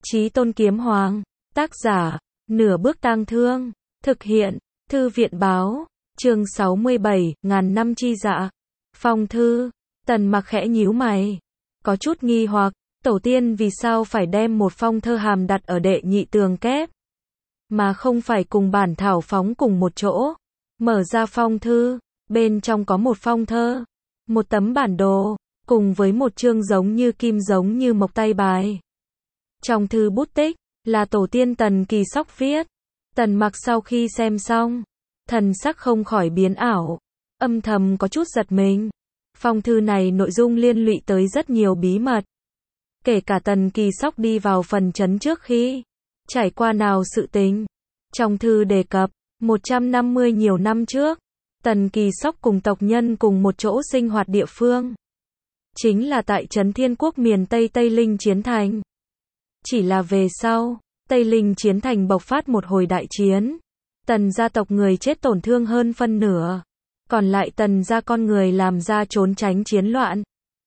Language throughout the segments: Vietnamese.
Chí Tôn Kiếm Hoàng, tác giả, Nửa Bước Tang Thương, thực hiện, Thư viện báo, chương 67, ngàn năm chi dạ. Phong thư, Tần Mặc khẽ nhíu mày, có chút nghi hoặc, tổ tiên vì sao phải đem một phong thơ hàm đặt ở đệ nhị tường kép, mà không phải cùng bản thảo phóng cùng một chỗ. Mở ra phong thư, bên trong có một phong thơ, một tấm bản đồ, cùng với một chương giống như kim giống như mộc tay bài. Trong thư bút tích, là tổ tiên Tần Kỳ Sóc viết. Tần Mặc sau khi xem xong, thần sắc không khỏi biến ảo, âm thầm có chút giật mình. Phong thư này nội dung liên lụy tới rất nhiều bí mật. Kể cả Tần Kỳ Sóc đi vào phần trấn trước khi trải qua nào sự tình. Trong thư đề cập, 150 nhiều năm trước, Tần Kỳ Sóc cùng tộc nhân cùng một chỗ sinh hoạt địa phương. Chính là tại trấn Thiên Quốc miền Tây Tây Linh Chiến Thành. Chỉ là về sau, Tây Linh Chiến Thành bộc phát một hồi đại chiến. Tần gia tộc người chết tổn thương hơn phân nửa. Còn lại Tần gia con người làm ra trốn tránh chiến loạn.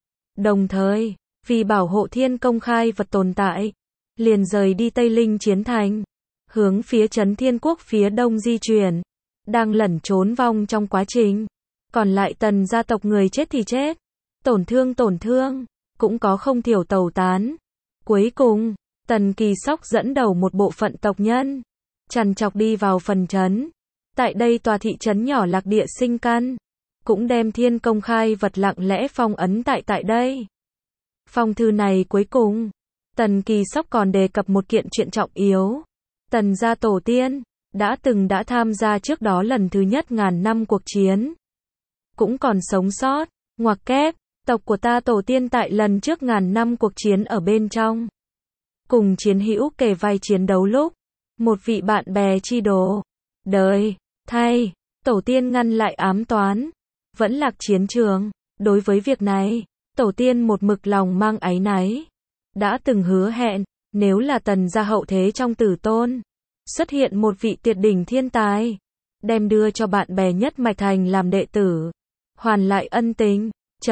Đồng thời, vì bảo hộ thiên công khai vật tồn tại, liền rời đi Tây Linh Chiến Thành, hướng phía trấn Thiên Quốc phía đông di chuyển. Đang lẩn trốn vong trong quá trình. Còn lại Tần gia tộc người chết thì chết, tổn thương, cũng có không thiểu tẩu tán. Cuối cùng, Tần Kỳ Sóc dẫn đầu một bộ phận tộc nhân, trằn trọc đi vào phần trấn. Tại đây tòa thị trấn nhỏ lạc địa sinh căn, cũng đem thiên công khai vật lặng lẽ phong ấn tại đây. Phong thư này cuối cùng, Tần Kỳ Sóc còn đề cập một kiện chuyện trọng yếu. Tần gia tổ tiên, đã tham gia trước đó lần thứ nhất ngàn năm cuộc chiến. Cũng còn sống sót, ngoặc kép, tộc của ta tổ tiên tại lần trước ngàn năm cuộc chiến ở bên trong. Cùng chiến hữu kề vai chiến đấu lúc, một vị bạn bè chi đồ, đời, thay, tổ tiên ngăn lại ám toán, vẫn lạc chiến trường. Đối với việc này, tổ tiên một mực lòng mang áy náy. Đã từng hứa hẹn, nếu là Tần gia hậu thế trong tử tôn, xuất hiện một vị tuyệt đỉnh thiên tài, đem đưa cho bạn bè nhất mạch thành làm đệ tử, hoàn lại ân tình.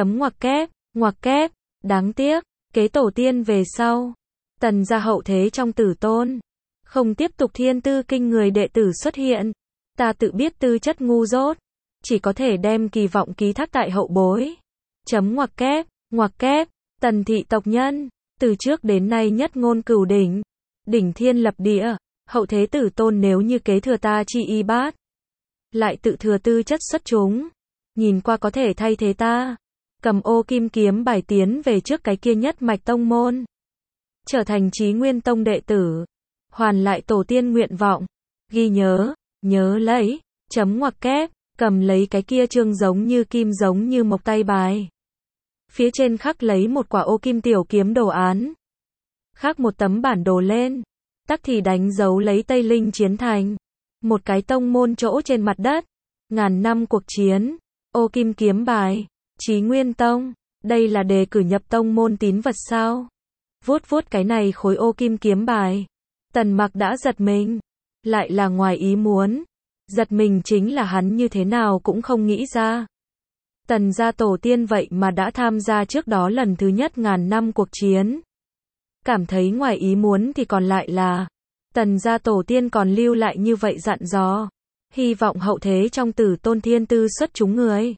Ngoặc kép, đáng tiếc, kế tổ tiên về sau, Tần gia hậu thế trong tử tôn, không tiếp tục thiên tư kinh người đệ tử xuất hiện. Ta tự biết tư chất ngu dốt, chỉ có thể đem kỳ vọng ký thác tại hậu bối. Ngoặc kép, Tần thị tộc nhân, từ trước đến nay nhất ngôn cửu đỉnh, đỉnh thiên lập địa, hậu thế tử tôn nếu như kế thừa ta chi y bát, lại tự thừa tư chất xuất chúng, nhìn qua có thể thay thế ta, cầm ô kim kiếm bài tiến về trước cái kia nhất mạch tông môn, trở thành Chí Nguyên Tông đệ tử, hoàn lại tổ tiên nguyện vọng. Ghi nhớ lấy, ngoặc kép, cầm lấy cái kia chương giống như kim giống như mộc tay bài. Phía trên khắc lấy một quả ô kim tiểu kiếm đồ án. Khắc một tấm bản đồ lên, tắc thì đánh dấu lấy Tây Linh Chiến Thành. Một cái tông môn chỗ trên mặt đất. Ngàn năm cuộc chiến, ô kim kiếm bài, Chí Nguyên Tông, đây là đề cử nhập tông môn tín vật sao? Vuốt cái này khối ô kim kiếm bài. Tần Mặc đã giật mình, lại là ngoài ý muốn. Giật mình chính là hắn như thế nào cũng không nghĩ ra. Tần gia tổ tiên vậy mà đã tham gia trước đó lần thứ nhất ngàn năm cuộc chiến. Cảm thấy ngoài ý muốn thì còn lại là, Tần gia tổ tiên còn lưu lại như vậy dặn dò. Hy vọng hậu thế trong tử tôn thiên tư xuất chúng người,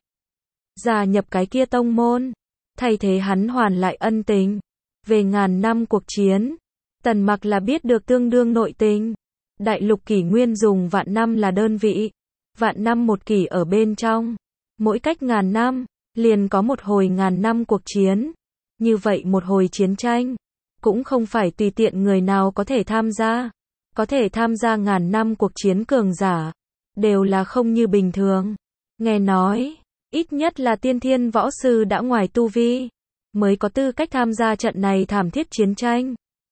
gia nhập cái kia tông môn, thay thế hắn hoàn lại ân tình. Về ngàn năm cuộc chiến, Tần Mặc là biết được tương đương nội tình. Đại lục kỷ nguyên dùng vạn năm là đơn vị, vạn năm một kỷ ở bên trong, mỗi cách ngàn năm, liền có một hồi ngàn năm cuộc chiến. Như vậy một hồi chiến tranh, cũng không phải tùy tiện người nào có thể tham gia. Có thể tham gia ngàn năm cuộc chiến cường giả, đều là không như bình thường. Nghe nói, ít nhất là tiên thiên võ sư đã ngoài tu vi, mới có tư cách tham gia trận này thảm thiết chiến tranh.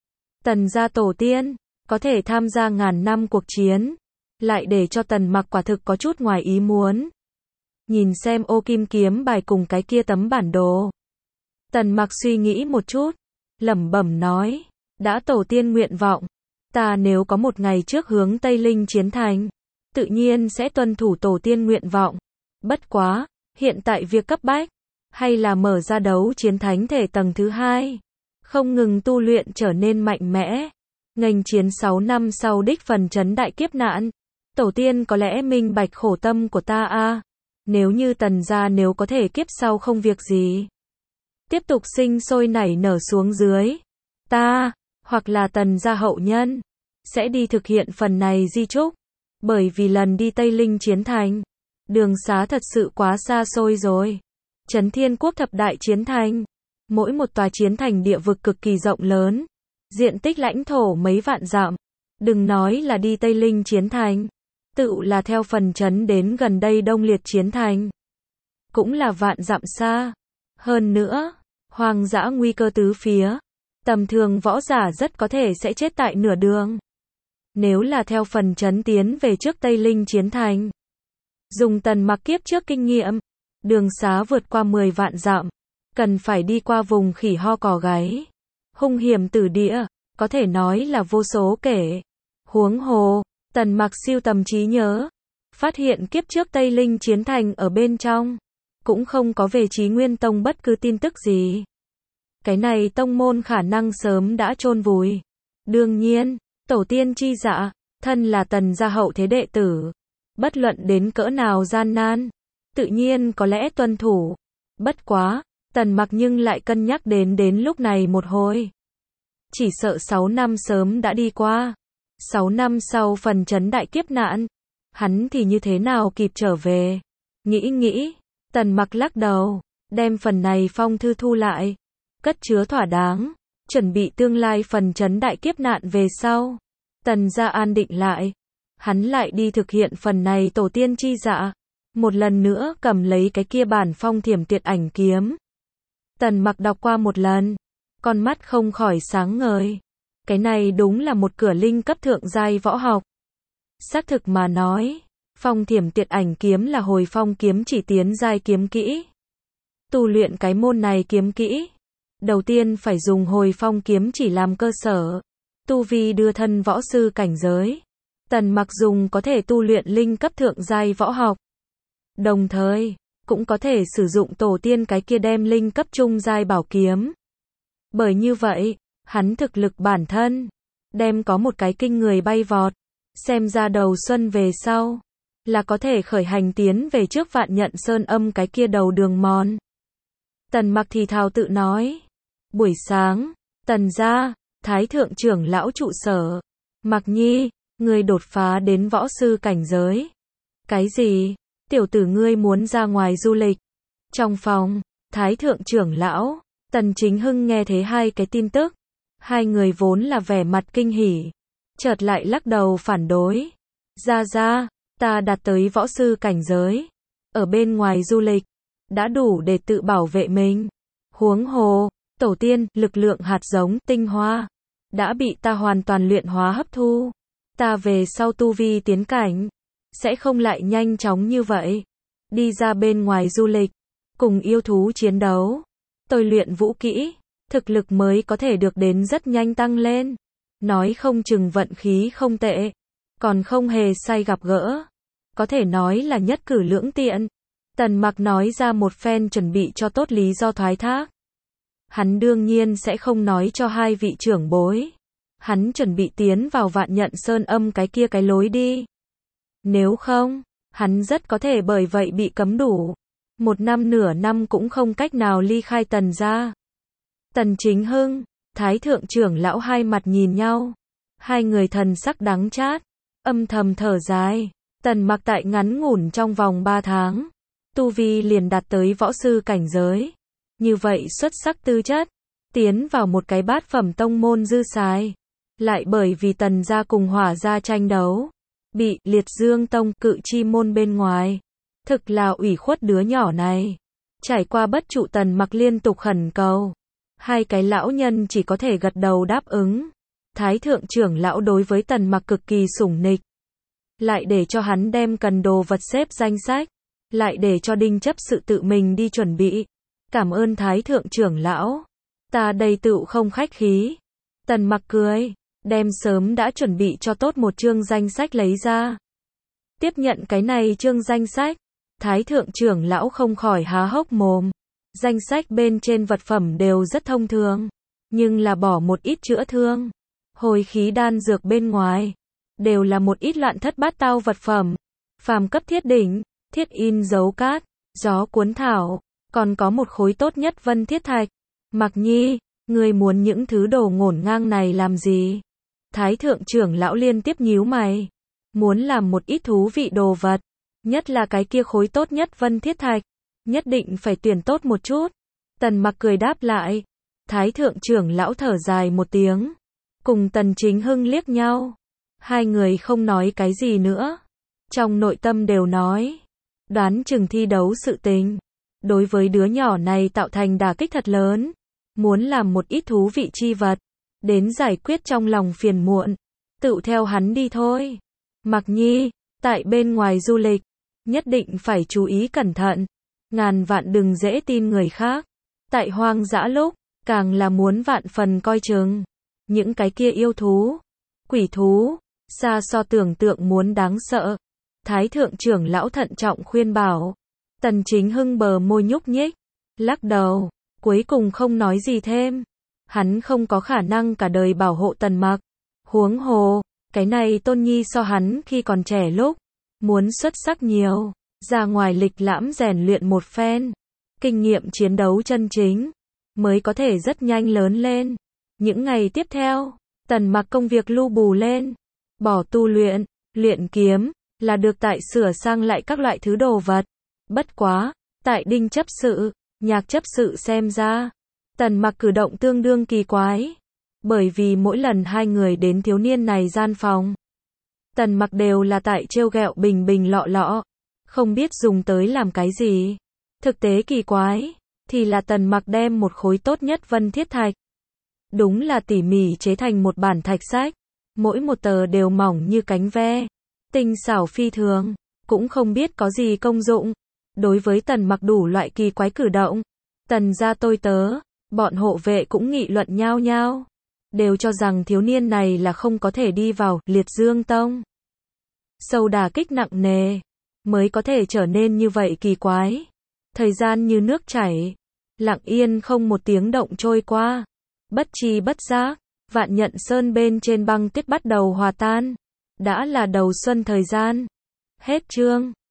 Tần gia tổ tiên, có thể tham gia ngàn năm cuộc chiến, lại để cho Tần Mặc quả thực có chút ngoài ý muốn. Nhìn xem ô kim kiếm bài cùng cái kia tấm bản đồ, Tần Mặc suy nghĩ một chút, lẩm bẩm nói, đã tổ tiên nguyện vọng, ta nếu có một ngày trước hướng Tây Linh Chiến Thành, tự nhiên sẽ tuân thủ tổ tiên nguyện vọng. Bất quá, hiện tại việc cấp bách, hay là mở ra đấu chiến thánh thể tầng thứ 2, không ngừng tu luyện trở nên mạnh mẽ. nghênh chiến 6 năm sau đích phần chấn đại kiếp nạn. Tổ tiên có lẽ minh bạch khổ tâm của ta a. Nếu như Tần gia nếu có thể kiếp sau không việc gì, tiếp tục sinh sôi nảy nở xuống dưới, ta, hoặc là Tần gia hậu nhân, sẽ đi thực hiện phần này di chúc. Bởi vì lần đi Tây Linh chiến thành, đường xá thật sự quá xa xôi rồi. Trấn Thiên Quốc thập đại chiến thành, mỗi một tòa chiến thành địa vực cực kỳ rộng lớn, diện tích lãnh thổ mấy vạn dặm. Đừng nói là đi Tây Linh chiến thành, tự là theo phần trấn đến gần đây Đông Liệt chiến thành, cũng là vạn dặm xa. Hơn nữa, hoang dã nguy cơ tứ phía, tầm thường võ giả rất có thể sẽ chết tại nửa đường. Nếu là theo phần trấn tiến về trước Tây Linh chiến thành, dùng Tần Mặc kiếp trước kinh nghiệm, đường xá vượt qua 10 vạn dặm, cần phải đi qua vùng khỉ ho cò gáy, hung hiểm tử địa, có thể nói là vô số kể. Huống hồ, Tần Mặc siêu tầm trí nhớ, phát hiện kiếp trước Tây Linh chiến thành ở bên trong, cũng không có về Chí Nguyên Tông bất cứ tin tức gì. Cái này tông môn khả năng sớm đã chôn vùi. Đương nhiên, tổ tiên chi dạ, thân là Tần gia hậu thế đệ tử, bất luận đến cỡ nào gian nan, tự nhiên có lẽ tuân thủ. Bất quá, Tần Mặc nhưng lại cân nhắc đến lúc này một hồi. Chỉ sợ 6 năm sớm đã đi qua. 6 năm sau phần chấn đại kiếp nạn, hắn thì như thế nào kịp trở về? Nghĩ, Tần Mặc lắc đầu, đem phần này phong thư thu lại, cất chứa thỏa đáng, chuẩn bị tương lai phần chấn đại kiếp nạn về sau. Tần gia an định lại, hắn lại đi thực hiện phần này tổ tiên chi dạ, một lần nữa cầm lấy cái kia bản Phong Thiểm Tuyệt Ảnh kiếm. Tần Mặc đọc qua một lần, con mắt không khỏi sáng ngời. Cái này đúng là một cửa linh cấp thượng giai võ học. Xác thực mà nói, Phong Thiểm Tuyệt Ảnh kiếm là hồi phong kiếm chỉ tiến giai kiếm kỹ. Tu luyện cái môn này kiếm kỹ, đầu tiên phải dùng hồi phong kiếm chỉ làm cơ sở, tu vi đưa thân võ sư cảnh giới. Tần Mặc dùng có thể tu luyện linh cấp thượng giai võ học, đồng thời cũng có thể sử dụng tổ tiên cái kia đem linh cấp trung giai bảo kiếm. Bởi như vậy, hắn thực lực bản thân đem có một cái kinh người bay vọt, xem ra đầu xuân về sau là có thể khởi hành tiến về trước Vạn Nhận Sơn Âm cái kia đầu đường mòn. Tần Mặc thì thào tự nói. Buổi sáng, Tần gia, Thái thượng trưởng lão trụ sở. Mặc Nhi, ngươi đột phá đến võ sư cảnh giới. Cái gì? Tiểu tử ngươi muốn ra ngoài du lịch? Trong phòng, Thái thượng trưởng lão, Tần Chính Hưng nghe thấy hai cái tin tức. Hai người vốn là vẻ mặt kinh hỉ, chợt lại lắc đầu phản đối. Ra, ta đạt tới võ sư cảnh giới, ở bên ngoài du lịch, đã đủ để tự bảo vệ mình. Huống hồ, tổ tiên, lực lượng hạt giống, tinh hoa, đã bị ta hoàn toàn luyện hóa hấp thu. Ta về sau tu vi tiến cảnh, sẽ không lại nhanh chóng như vậy. Đi ra bên ngoài du lịch, cùng yêu thú chiến đấu, tôi luyện vũ kỹ, thực lực mới có thể được đến rất nhanh tăng lên. Nói không chừng vận khí không tệ, còn không hề say gặp gỡ. Có thể nói là nhất cử lưỡng tiện. Tần Mặc nói ra một phen chuẩn bị cho tốt lý do thoái thác. Hắn đương nhiên sẽ không nói cho hai vị trưởng bối. Hắn chuẩn bị tiến vào Vạn Nhận Sơn Âm cái kia cái lối đi. Nếu không, hắn rất có thể bởi vậy bị cấm đủ. 1 năm nửa năm cũng không cách nào ly khai Tần gia. Tần Chính Hưng, Thái thượng trưởng lão hai mặt nhìn nhau. Hai người thần sắc đắng chát, âm thầm thở dài. Tần Mặc tại ngắn ngủn trong vòng 3 tháng, tu vi liền đạt tới võ sư cảnh giới. Như vậy xuất sắc tư chất, tiến vào một cái bát phẩm tông môn dư xài. Lại bởi vì Tần gia cùng Hỏa gia tranh đấu, bị Liệt Dương Tông cự chi môn bên ngoài. Thực là ủy khuất đứa nhỏ này. Trải qua bất trụ, Tần Mặc liên tục khẩn cầu. Hai cái lão nhân chỉ có thể gật đầu đáp ứng. Thái thượng trưởng lão đối với Tần Mặc cực kỳ sủng nịch. Lại để cho hắn đem cần đồ vật xếp danh sách. Lại để cho Đinh Chấp Sự tự mình đi chuẩn bị. Cảm ơn Thái thượng trưởng lão. Ta đây tựu không khách khí. Tần Mặc cười, đem sớm đã chuẩn bị cho tốt một chương danh sách lấy ra. Tiếp nhận cái này chương danh sách, Thái thượng trưởng lão không khỏi há hốc mồm. Danh sách bên trên vật phẩm đều rất thông thường, nhưng là bỏ một ít chữa thương, hồi khí đan dược bên ngoài, đều là một ít loạn thất bát tao vật phẩm. Phàm cấp thiết đỉnh, thiết in dấu cát, gió cuốn thảo, còn có một khối tốt nhất vân thiết thạch. Mặc Nhi, ngươi muốn những thứ đồ ngổn ngang này làm gì? Thái thượng trưởng lão liên tiếp nhíu mày. Muốn làm một ít thú vị đồ vật, nhất là cái kia khối tốt nhất vân thiết thạch, nhất định phải tuyển tốt một chút. Tần Mặc cười đáp lại. Thái thượng trưởng lão thở dài một tiếng, cùng Tần Chính Hưng liếc nhau. Hai người không nói cái gì nữa, trong nội tâm đều nói, đoán chừng thi đấu sự tình, đối với đứa nhỏ này tạo thành đả kích thật lớn, muốn làm một ít thú vị chi vật, đến giải quyết trong lòng phiền muộn, tự theo hắn đi thôi. Mặc Nhi, tại bên ngoài du lịch, nhất định phải chú ý cẩn thận, ngàn vạn đừng dễ tin người khác. Tại hoang dã lúc, càng là muốn vạn phần coi chừng. Những cái kia yêu thú, quỷ thú, xa so tưởng tượng muốn đáng sợ. Thái thượng trưởng lão thận trọng khuyên bảo. Tần Chính Hưng bờ môi nhúc nhích, lắc đầu, cuối cùng không nói gì thêm. Hắn không có khả năng cả đời bảo hộ Tần Mặc. Huống hồ, cái này Tôn Nhi so hắn khi còn trẻ lúc, muốn xuất sắc nhiều, ra ngoài lịch lãm rèn luyện một phen, kinh nghiệm chiến đấu chân chính, mới có thể rất nhanh lớn lên. Những ngày tiếp theo, Tần Mặc công việc lu bù lên, bỏ tu luyện, luyện kiếm, là được tại sửa sang lại các loại thứ đồ vật. Bất quá, tại Đinh chấp sự, Nhạc chấp sự xem ra, Tần Mặc cử động tương đương kỳ quái, bởi vì mỗi lần hai người đến thiếu niên này gian phòng, Tần Mặc đều là tại trêu ghẹo bình bình lọ lọ, không biết dùng tới làm cái gì. Thực tế kỳ quái, thì là Tần Mặc đem một khối tốt nhất vân thiết thạch, đúng là tỉ mỉ chế thành một bản thạch sách, mỗi một tờ đều mỏng như cánh ve, tinh xảo phi thường, cũng không biết có gì công dụng. Đối với Tần Mặc đủ loại kỳ quái cử động, Tần gia tôi tớ, bọn hộ vệ cũng nghị luận nhao nhao, đều cho rằng thiếu niên này là không có thể đi vào Liệt Dương Tông. Sâu đả kích nặng nề, mới có thể trở nên như vậy kỳ quái. Thời gian như nước chảy, lặng yên không một tiếng động trôi qua. Bất tri bất giác, Vạn Nhận Sơn bên trên băng tuyết bắt đầu hòa tan. Đã là đầu xuân thời gian. Hết chương.